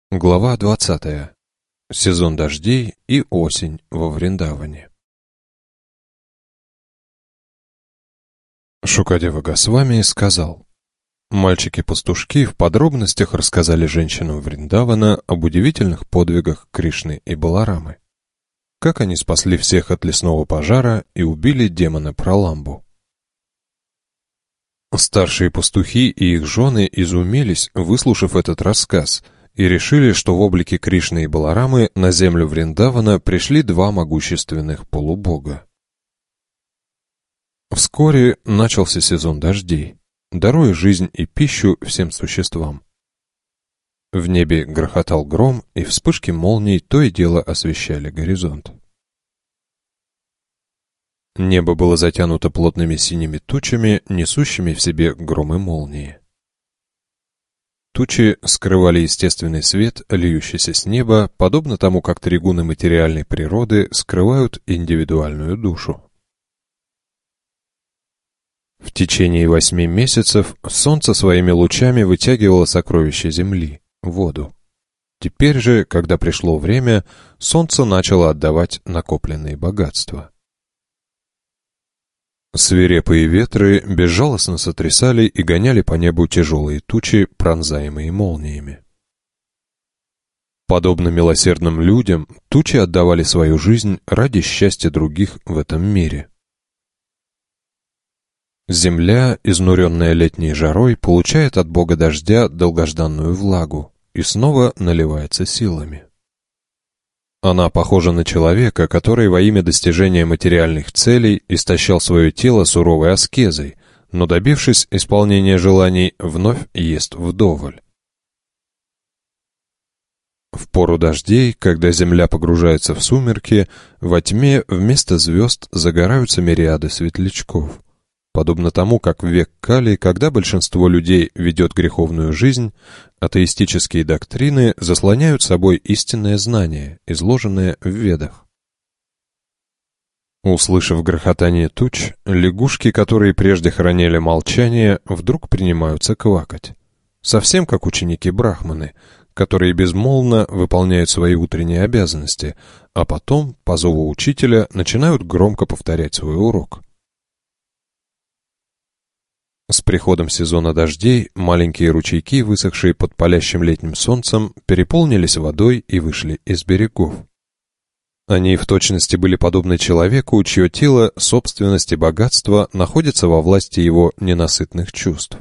Глава 20. Сезон дождей и осень во Вриндаване. Шукадева Госвами сказал: мальчики-пастушки в подробностях рассказали женщинам Вриндавана об удивительных подвигах Кришны и Баларамы, как они спасли всех от лесного пожара и убили демона Праламбу. Старшие пастухи и их жены изумились, выслушав этот рассказ, и решили, что в облике Кришны и Баларамы на землю Вриндавана пришли два могущественных полубога. Вскоре начался сезон дождей, даруя жизнь и пищу всем существам. В небе грохотал гром, и вспышки молний то и дело освещали горизонт. Небо было затянуто плотными синими тучами, несущими в себе гром и молнии. Тучи скрывали естественный свет, льющийся с неба, подобно тому, как тригуны материальной природы скрывают индивидуальную душу. В течение 8 месяцев солнце своими лучами вытягивало сокровища земли — воду. Теперь же, когда пришло время, солнце начало отдавать накопленные богатства. Свирепые ветры безжалостно сотрясали и гоняли по небу тяжелые тучи, пронзаемые молниями. Подобно милосердным людям, тучи отдавали свою жизнь ради счастья других в этом мире. Земля, изнуренная летней жарой, получает от Бога дождя долгожданную влагу и снова наливается силами. Она похожа на человека, который во имя достижения материальных целей истощал свое тело суровой аскезой, но, добившись исполнения желаний, вновь ест вдоволь. В пору дождей, когда земля погружается в сумерки, во тьме вместо звезд загораются мириады светлячков. Подобно тому, как в век Кали, когда большинство людей ведет греховную жизнь, атеистические доктрины заслоняют собой истинное знание, изложенное в Ведах. Услышав грохотание туч, лягушки, которые прежде хранили молчание, вдруг принимаются квакать. Совсем как ученики-брахманы, которые безмолвно выполняют свои утренние обязанности, а потом, по зову учителя, начинают громко повторять свой урок. С приходом сезона дождей маленькие ручейки, высохшие под палящим летним солнцем, переполнились водой и вышли из берегов. Они в точности были подобны человеку, чье тело, собственность и богатство находятся во власти его ненасытных чувств.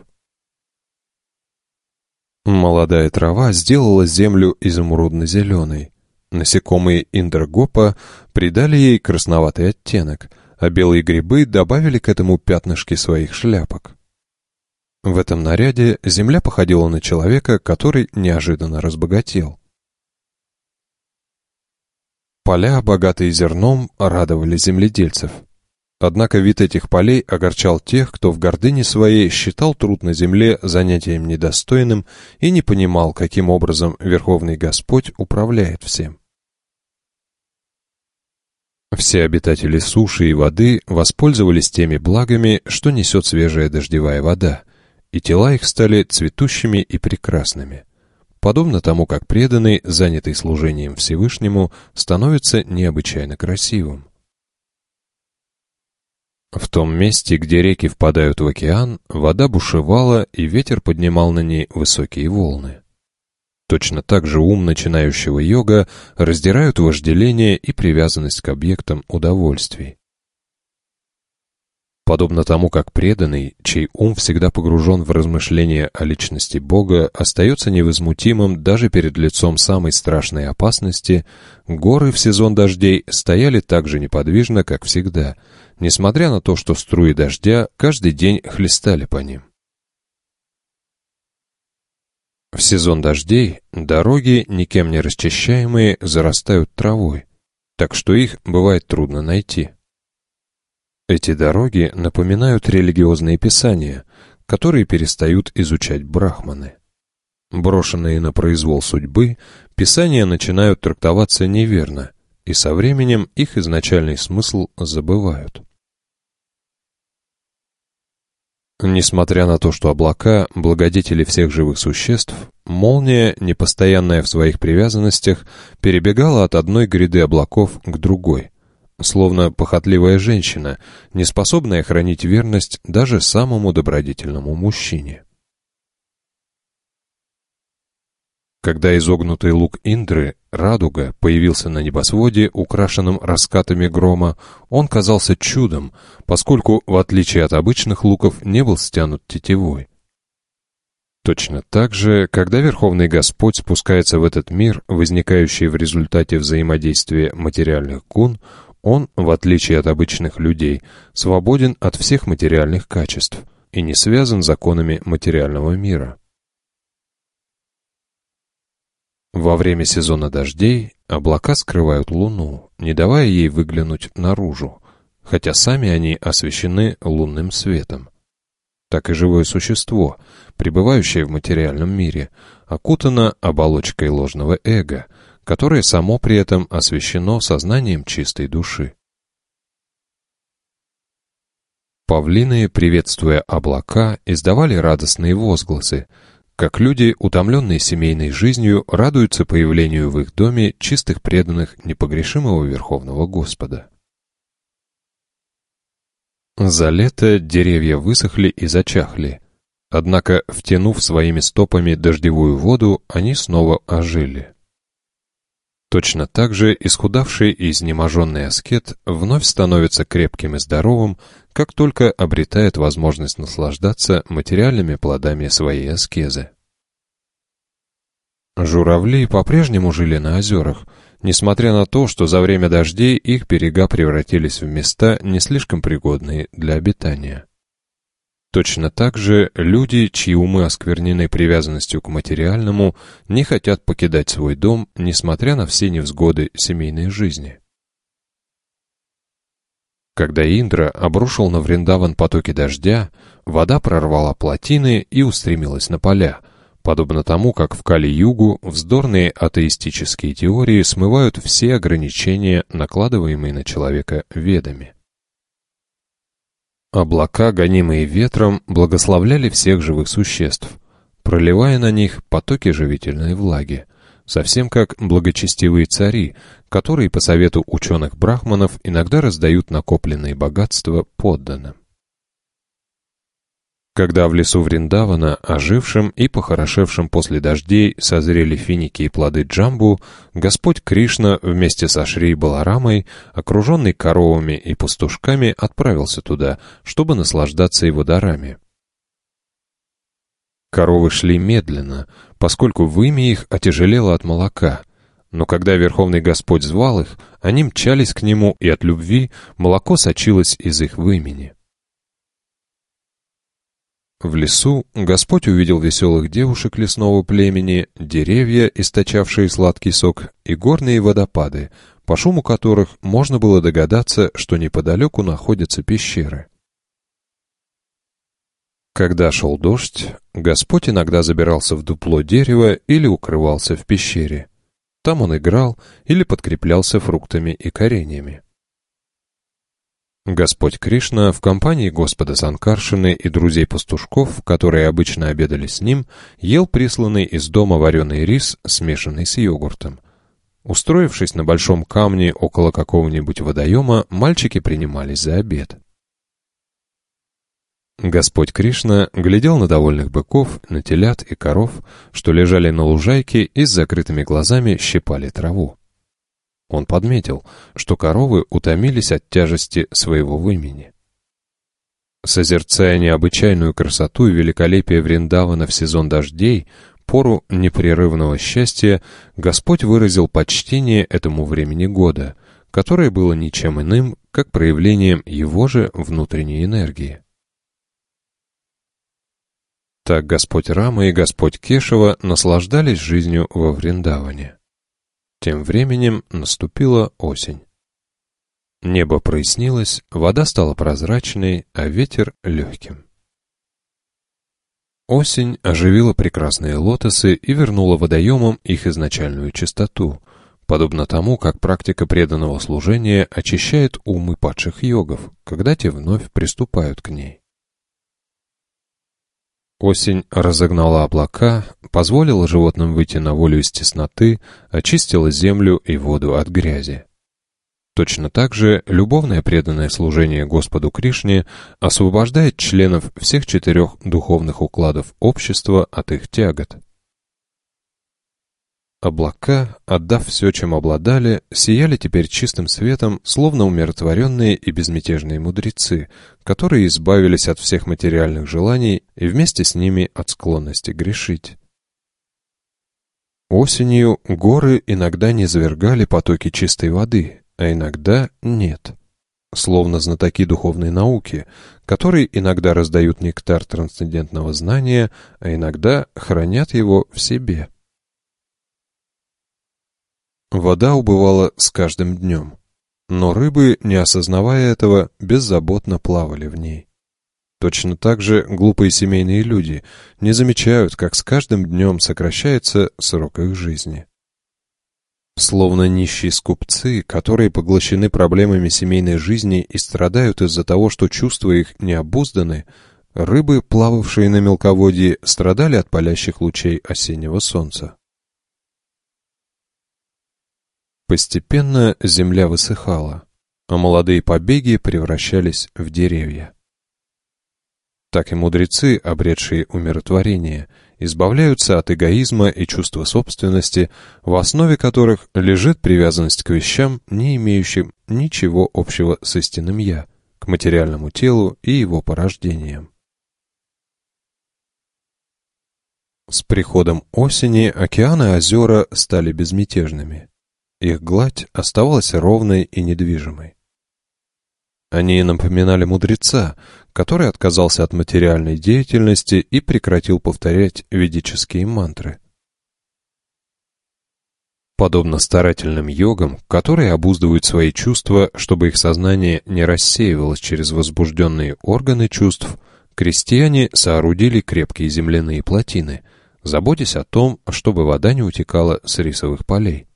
Молодая трава сделала землю изумрудно-зеленой. Насекомые Индрагопа придали ей красноватый оттенок, а белые грибы добавили к этому пятнышки своих шляпок. В этом наряде земля походила на человека, который неожиданно разбогател. Поля, богатые зерном, радовали земледельцев. Однако вид этих полей огорчал тех, кто в гордыне своей считал труд на земле занятием недостойным и не понимал, каким образом Верховный Господь управляет всем. Все обитатели суши и воды воспользовались теми благами, что несет свежая дождевая вода, и тела их стали цветущими и прекрасными, подобно тому, как преданный, занятый служением Всевышнему, становится необычайно красивым. В том месте, где реки впадают в океан, вода бушевала, и ветер поднимал на ней высокие волны. Точно так же ум начинающего йога раздирают вожделение и привязанность к объектам удовольствий. Подобно тому, как преданный, чей ум всегда погружен в размышления о личности Бога, остается невозмутимым даже перед лицом самой страшной опасности, горы в сезон дождей стояли так же неподвижно, как всегда, несмотря на то, что струи дождя каждый день хлестали по ним. В сезон дождей дороги, никем не расчищаемые, зарастают травой, так что их бывает трудно найти. Эти дороги напоминают религиозные писания, которые перестают изучать брахманы. Брошенные на произвол судьбы, писания начинают трактоваться неверно, и со временем их изначальный смысл забывают. Несмотря на то, что облака — благодетели всех живых существ, молния, непостоянная в своих привязанностях, перебегала от одной гряды облаков к другой, словно похотливая женщина, не способная хранить верность даже самому добродетельному мужчине. Когда изогнутый лук Индры, радуга, появился на небосводе, украшенном раскатами грома, он казался чудом, поскольку, в отличие от обычных луков, не был стянут тетивой. Точно так же, когда Верховный Господь спускается в этот мир, возникающий в результате взаимодействия материальных гун, он, в отличие от обычных людей, свободен от всех материальных качеств и не связан законами материального мира. Во время сезона дождей облака скрывают луну, не давая ей выглянуть наружу, хотя сами они освещены лунным светом. Так и живое существо, пребывающее в материальном мире, окутано оболочкой ложного эго, которое само при этом освещено сознанием чистой души. Павлины, приветствуя облака, издавали радостные возгласы, как люди, утомленные семейной жизнью, радуются появлению в их доме чистых преданных непогрешимого Верховного Господа. За лето деревья высохли и зачахли, однако, втянув своими стопами дождевую воду, они снова ожили. Точно так же исхудавший и изнеможенный аскет вновь становится крепким и здоровым, как только обретает возможность наслаждаться материальными плодами своей аскезы. Журавли по-прежнему жили на озерах, несмотря на то, что за время дождей их берега превратились в места, не слишком пригодные для обитания. Точно так же люди, чьи умы осквернены привязанностью к материальному, не хотят покидать свой дом, несмотря на все невзгоды семейной жизни. Когда Индра обрушил на Вриндаван потоки дождя, вода прорвала плотины и устремилась на поля, подобно тому, как в Кали-югу вздорные атеистические теории смывают все ограничения, накладываемые на человека ведами. Облака, гонимые ветром, благословляли всех живых существ, проливая на них потоки живительной влаги, совсем как благочестивые цари, которые по совету ученых-брахманов иногда раздают накопленные богатства подданным. Когда в лесу Вриндавана, ожившем и похорошевшем после дождей, созрели финики и плоды джамбу, Господь Кришна вместе со Шри Баларамой, окруженный коровами и пастушками, отправился туда, чтобы наслаждаться его дарами. Коровы шли медленно, поскольку вымя их отяжелело от молока, но когда Верховный Господь звал их, они мчались к нему, и от любви молоко сочилось из их вымени. В лесу Господь увидел веселых девушек лесного племени, деревья, источавшие сладкий сок, и горные водопады, по шуму которых можно было догадаться, что неподалеку находятся пещеры. Когда шел дождь, Господь иногда забирался в дупло дерева или укрывался в пещере. Там он играл или подкреплялся фруктами и кореньями. Господь Кришна в компании Господа Санкаршины и друзей-пастушков, которые обычно обедали с ним, ел присланный из дома вареный рис, смешанный с йогуртом. Устроившись на большом камне около какого-нибудь водоема, мальчики принимались за обед. Господь Кришна глядел на довольных быков, на телят и коров, что лежали на лужайке и с закрытыми глазами щипали траву. Он подметил, что коровы утомились от тяжести своего вымени. Созерцая необычайную красоту и великолепие Вриндавана в сезон дождей, пору непрерывного счастья, Господь выразил почтение этому времени года, которое было ничем иным, как проявлением его же внутренней энергии. Так Господь Рама и Господь Кешава наслаждались жизнью во Вриндаване. Тем временем наступила осень. Небо прояснилось, вода стала прозрачной, а ветер легким. Осень оживила прекрасные лотосы и вернула водоемам их изначальную чистоту, подобно тому, как практика преданного служения очищает умы падших йогов, когда те вновь приступают к ней. Осень разогнала облака, позволила животным выйти на волю из тесноты, очистила землю и воду от грязи. Точно так же любовное преданное служение Господу Кришне освобождает членов всех 4 духовных укладов общества от их тягот. Облака, отдав все, чем обладали, сияли теперь чистым светом, словно умиротворенные и безмятежные мудрецы, которые избавились от всех материальных желаний и вместе с ними от склонности грешить. Осенью горы иногда низвергали потоки чистой воды, а иногда нет. Словно знатоки духовной науки, которые иногда раздают нектар трансцендентного знания, а иногда хранят его в себе. Вода убывала с каждым днем, но рыбы, не осознавая этого, беззаботно плавали в ней. Точно так же глупые семейные люди не замечают, как с каждым днем сокращается срок их жизни. Словно нищие скупцы, которые поглощены проблемами семейной жизни и страдают из-за того, что чувства их не обузданы, рыбы, плававшие на мелководье, страдали от палящих лучей осеннего солнца. Постепенно земля высыхала, а молодые побеги превращались в деревья. Так и мудрецы, обретшие умиротворение, избавляются от эгоизма и чувства собственности, в основе которых лежит привязанность к вещам, не имеющим ничего общего с истинным «я», к материальному телу и его порождениям. С приходом осени океаны и озера стали безмятежными. Их гладь оставалась ровной и недвижимой. Они напоминали мудреца, который отказался от материальной деятельности и прекратил повторять ведические мантры. Подобно старательным йогам, которые обуздывают свои чувства, чтобы их сознание не рассеивалось через возбужденные органы чувств, крестьяне соорудили крепкие земляные плотины, заботясь о том, чтобы вода не утекала с рисовых полей.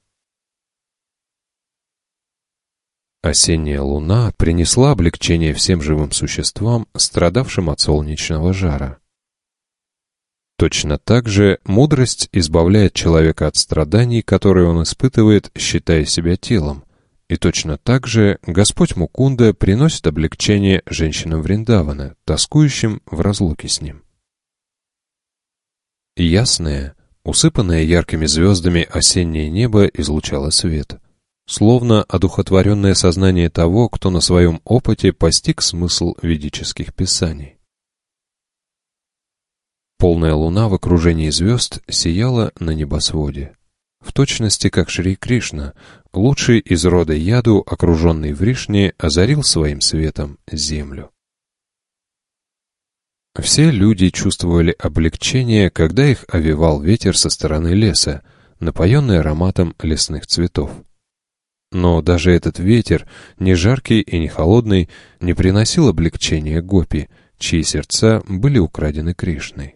Осенняя луна принесла облегчение всем живым существам, страдавшим от солнечного жара. Точно так же мудрость избавляет человека от страданий, которые он испытывает, считая себя телом, и точно так же Господь Мукунда приносит облегчение женщинам Вриндавана, тоскующим в разлуке с ним. Ясное, усыпанное яркими звездами осеннее небо излучало свет, словно одухотворенное сознание того, кто на своем опыте постиг смысл ведических писаний. Полная луна в окружении звезд сияла на небосводе, в точности как Шри Кришна, лучший из рода Яду, окруженный Вришни, озарил своим светом землю. Все люди чувствовали облегчение, когда их овевал ветер со стороны леса, напоенный ароматом лесных цветов. Но даже этот ветер, не жаркий и не холодный, не приносил облегчения гопи, чьи сердца были украдены Кришной.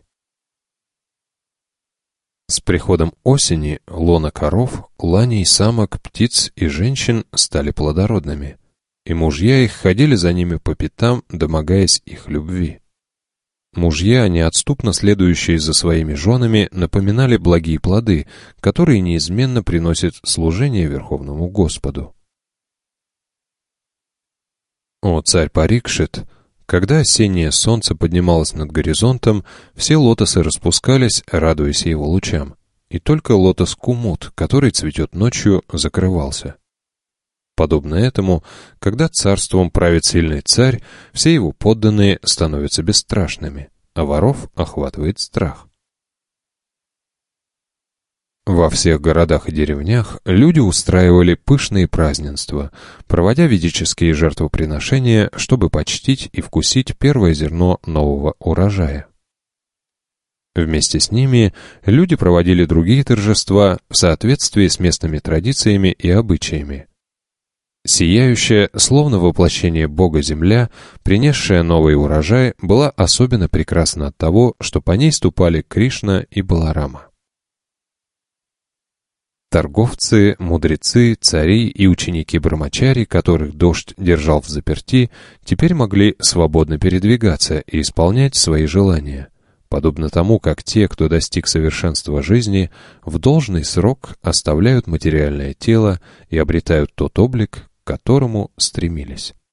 С приходом осени лона коров, ланей самок, птиц и женщин стали плодородными, и мужья их ходили за ними по пятам, домогаясь их любви. Мужья, неотступно следующие за своими женами, напоминали благие плоды, которые неизменно приносят служение Верховному Господу. О царь Парикшит! Когда осеннее солнце поднималось над горизонтом, все лотосы распускались, радуясь его лучам, и только лотос Кумут, который цветет ночью, закрывался. Подобно этому, когда царством правит сильный царь, все его подданные становятся бесстрашными, а воров охватывает страх. Во всех городах и деревнях люди устраивали пышные празднества, проводя ведические жертвоприношения, чтобы почтить и вкусить первое зерно нового урожая. Вместе с ними люди проводили другие торжества в соответствии с местными традициями и обычаями. Сияющая, словно воплощение Бога земля, принесшая новый урожай, была особенно прекрасна от того, что по ней ступали Кришна и Баларама. Торговцы, мудрецы, цари и ученики Брамачари, которых дождь держал в заперти, теперь могли свободно передвигаться и исполнять свои желания, подобно тому, как те, кто достиг совершенства жизни, в должный срок оставляют материальное тело и обретают тот облик, к которому стремились.